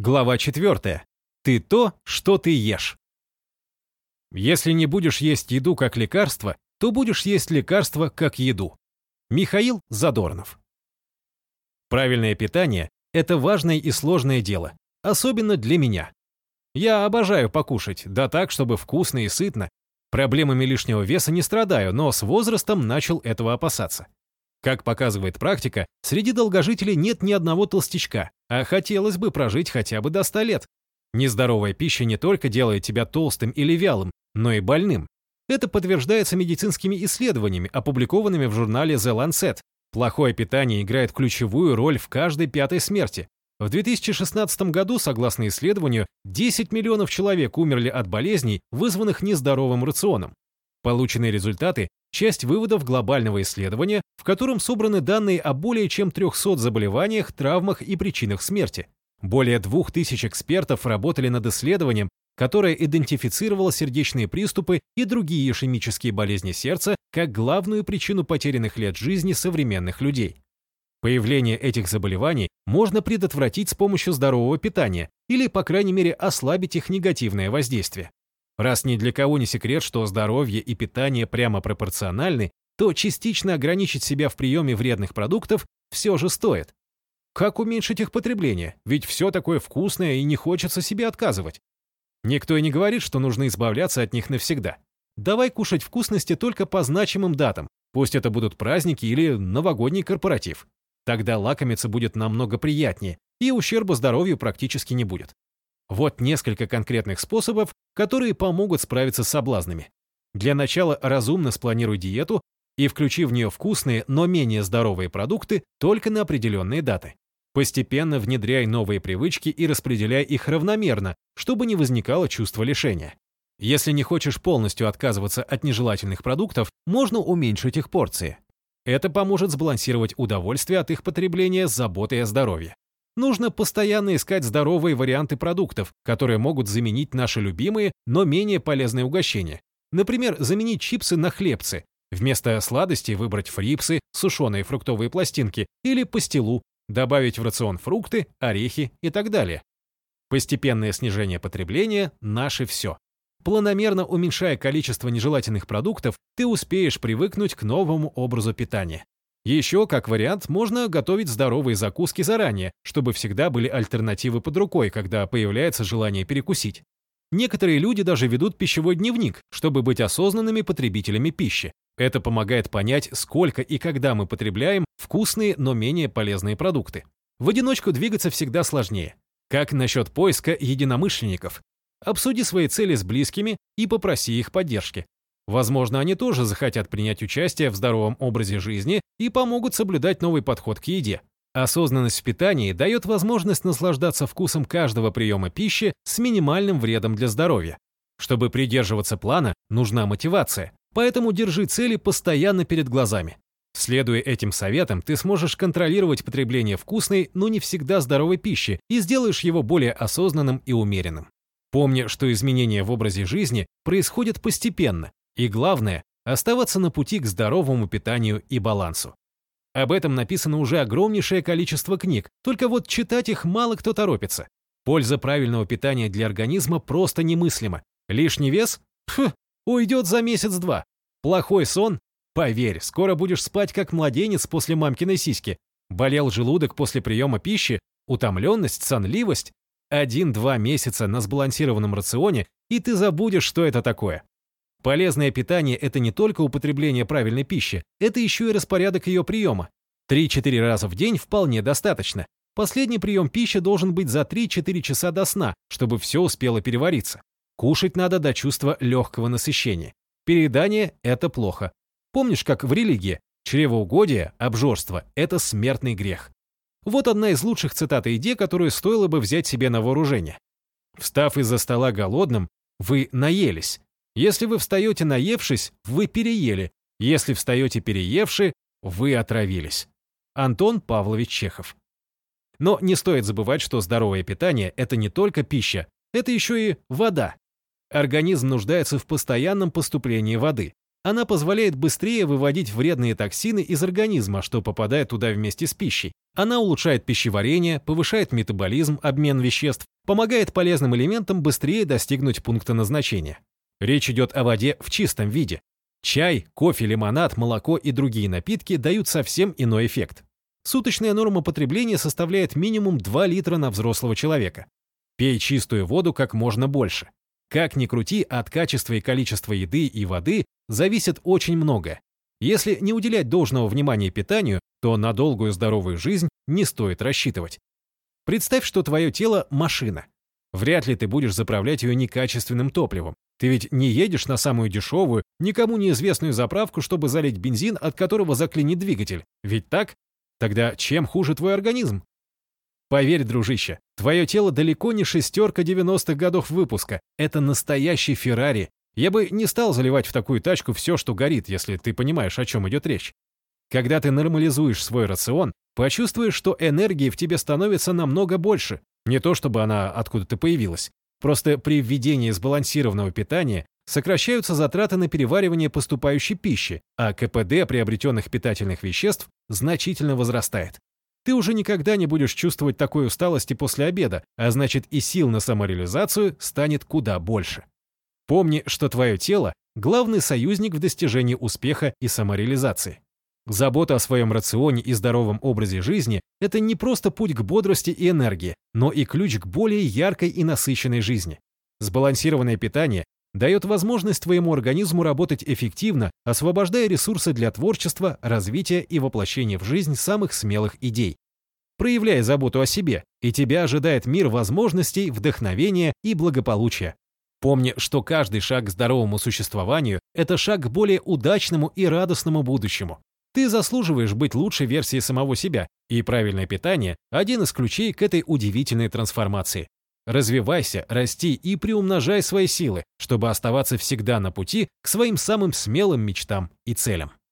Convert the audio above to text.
Глава 4. Ты то, что ты ешь. Если не будешь есть еду как лекарство, то будешь есть лекарство как еду. Михаил Задорнов. Правильное питание – это важное и сложное дело, особенно для меня. Я обожаю покушать, да так, чтобы вкусно и сытно. Проблемами лишнего веса не страдаю, но с возрастом начал этого опасаться. Как показывает практика, среди долгожителей нет ни одного толстячка, а хотелось бы прожить хотя бы до 100 лет. Нездоровая пища не только делает тебя толстым или вялым, но и больным. Это подтверждается медицинскими исследованиями, опубликованными в журнале The Lancet. Плохое питание играет ключевую роль в каждой 5-й смерти. В 2016 году, согласно исследованию, 10 миллионов человек умерли от болезней, вызванных нездоровым рационом. Полученные результаты – часть выводов глобального исследования, в котором собраны данные о более чем 300 заболеваниях, травмах и причинах смерти. Более 2000 экспертов работали над исследованием, которое идентифицировало сердечные приступы и другие ишемические болезни сердца как главную причину потерянных лет жизни современных людей. Появление этих заболеваний можно предотвратить с помощью здорового питания или, по крайней мере, ослабить их негативное воздействие. Раз ни для кого не секрет, что здоровье и питание прямо пропорциональны, то частично ограничить себя в приеме вредных продуктов все же стоит. Как уменьшить их потребление? Ведь все такое вкусное и не хочется себе отказывать. Никто и не говорит, что нужно избавляться от них навсегда. Давай кушать вкусности только по значимым датам, пусть это будут праздники или новогодний корпоратив. Тогда лакомиться будет намного приятнее, и ущерба здоровью практически не будет. Вот несколько конкретных способов, которые помогут справиться с соблазнами. Для начала разумно спланируй диету и включи в нее вкусные, но менее здоровые продукты только на определенные даты. Постепенно внедряй новые привычки и распределяй их равномерно, чтобы не возникало чувство лишения. Если не хочешь полностью отказываться от нежелательных продуктов, можно уменьшить их порции. Это поможет сбалансировать удовольствие от их потребления с заботой о здоровье. Нужно постоянно искать здоровые варианты продуктов, которые могут заменить наши любимые, но менее полезные угощения. Например, заменить чипсы на хлебцы. Вместо сладостей выбрать фрипсы, сушеные фруктовые пластинки или пастилу, добавить в рацион фрукты, орехи и так далее. Постепенное снижение потребления – наше все. Планомерно уменьшая количество нежелательных продуктов, ты успеешь привыкнуть к новому образу питания. Еще, как вариант, можно готовить здоровые закуски заранее, чтобы всегда были альтернативы под рукой, когда появляется желание перекусить. Некоторые люди даже ведут пищевой дневник, чтобы быть осознанными потребителями пищи. Это помогает понять, сколько и когда мы потребляем вкусные, но менее полезные продукты. В одиночку двигаться всегда сложнее. Как насчет поиска единомышленников? Обсуди свои цели с близкими и попроси их поддержки. Возможно, они тоже захотят принять участие в здоровом образе жизни и помогут соблюдать новый подход к еде. Осознанность в питании дает возможность наслаждаться вкусом каждого приема пищи с минимальным вредом для здоровья. Чтобы придерживаться плана, нужна мотивация, поэтому держи цели постоянно перед глазами. Следуя этим советам, ты сможешь контролировать потребление вкусной, но не всегда здоровой пищи и сделаешь его более осознанным и умеренным. Помни, что изменения в образе жизни происходят постепенно, и главное – оставаться на пути к здоровому питанию и балансу. Об этом написано уже огромнейшее количество книг, только вот читать их мало кто торопится. Польза правильного питания для организма просто немыслима. Лишний вес? Уйдет за месяц-два. Плохой сон? Поверь, скоро будешь спать как младенец после мамкиной сиськи. Болел желудок после приема пищи? Утомленность, сонливость? 1-2 месяца на сбалансированном рационе, и ты забудешь, что это такое. Полезное питание – это не только употребление правильной пищи, это еще и распорядок ее приема. 3-4 раза в день вполне достаточно. Последний прием пищи должен быть за 3-4 часа до сна, чтобы все успело перевариться. Кушать надо до чувства легкого насыщения. Переедание – это плохо. Помнишь, как в религии? Чревоугодие, обжорство – это смертный грех. Вот одна из лучших цитат о еде, которую стоило бы взять себе на вооружение. «Встав из-за стола голодным, вы наелись. Если вы встаете наевшись, вы переели. Если встаете переевши, вы отравились». Антон Павлович Чехов. Но не стоит забывать, что здоровое питание – это не только пища, это еще и вода. Организм нуждается в постоянном поступлении воды. Она позволяет быстрее выводить вредные токсины из организма, что попадает туда вместе с пищей. Она улучшает пищеварение, повышает метаболизм, обмен веществ, помогает полезным элементам быстрее достигнуть пункта назначения. Речь идет о воде в чистом виде. Чай, кофе, лимонад, молоко и другие напитки дают совсем иной эффект. Суточная норма потребления составляет минимум 2 литра на взрослого человека. Пей чистую воду как можно больше. Как ни крути, от качества и количества еды и воды зависит очень многое. Если не уделять должного внимания питанию, то на долгую здоровую жизнь не стоит рассчитывать. Представь, что твое тело – машина. Вряд ли ты будешь заправлять ее некачественным топливом. Ты ведь не едешь на самую дешевую, никому неизвестную заправку, чтобы залить бензин, от которого заклинит двигатель. Ведь так? Тогда чем хуже твой организм? Поверь, дружище, твое тело далеко не шестерка 90-х годов выпуска. Это настоящий Феррари. Я бы не стал заливать в такую тачку все, что горит, если ты понимаешь, о чем идет речь. Когда ты нормализуешь свой рацион, почувствуешь, что энергии в тебе становится намного больше. Не то чтобы она откуда-то появилась. Просто при введении сбалансированного питания сокращаются затраты на переваривание поступающей пищи, а КПД приобретенных питательных веществ значительно возрастает. Ты уже никогда не будешь чувствовать такой усталости после обеда, а значит и сил на самореализацию станет куда больше. Помни, что твое тело – главный союзник в достижении успеха и самореализации. Забота о своем рационе и здоровом образе жизни – это не просто путь к бодрости и энергии, но и ключ к более яркой и насыщенной жизни. Сбалансированное питание дает возможность твоему организму работать эффективно, освобождая ресурсы для творчества, развития и воплощения в жизнь самых смелых идей. Проявляй заботу о себе, и тебя ожидает мир возможностей, вдохновения и благополучия. Помни, что каждый шаг к здоровому существованию – это шаг к более удачному и радостному будущему. Ты заслуживаешь быть лучшей версией самого себя, и правильное питание – один из ключей к этой удивительной трансформации. Развивайся, расти и приумножай свои силы, чтобы оставаться всегда на пути к своим самым смелым мечтам и целям.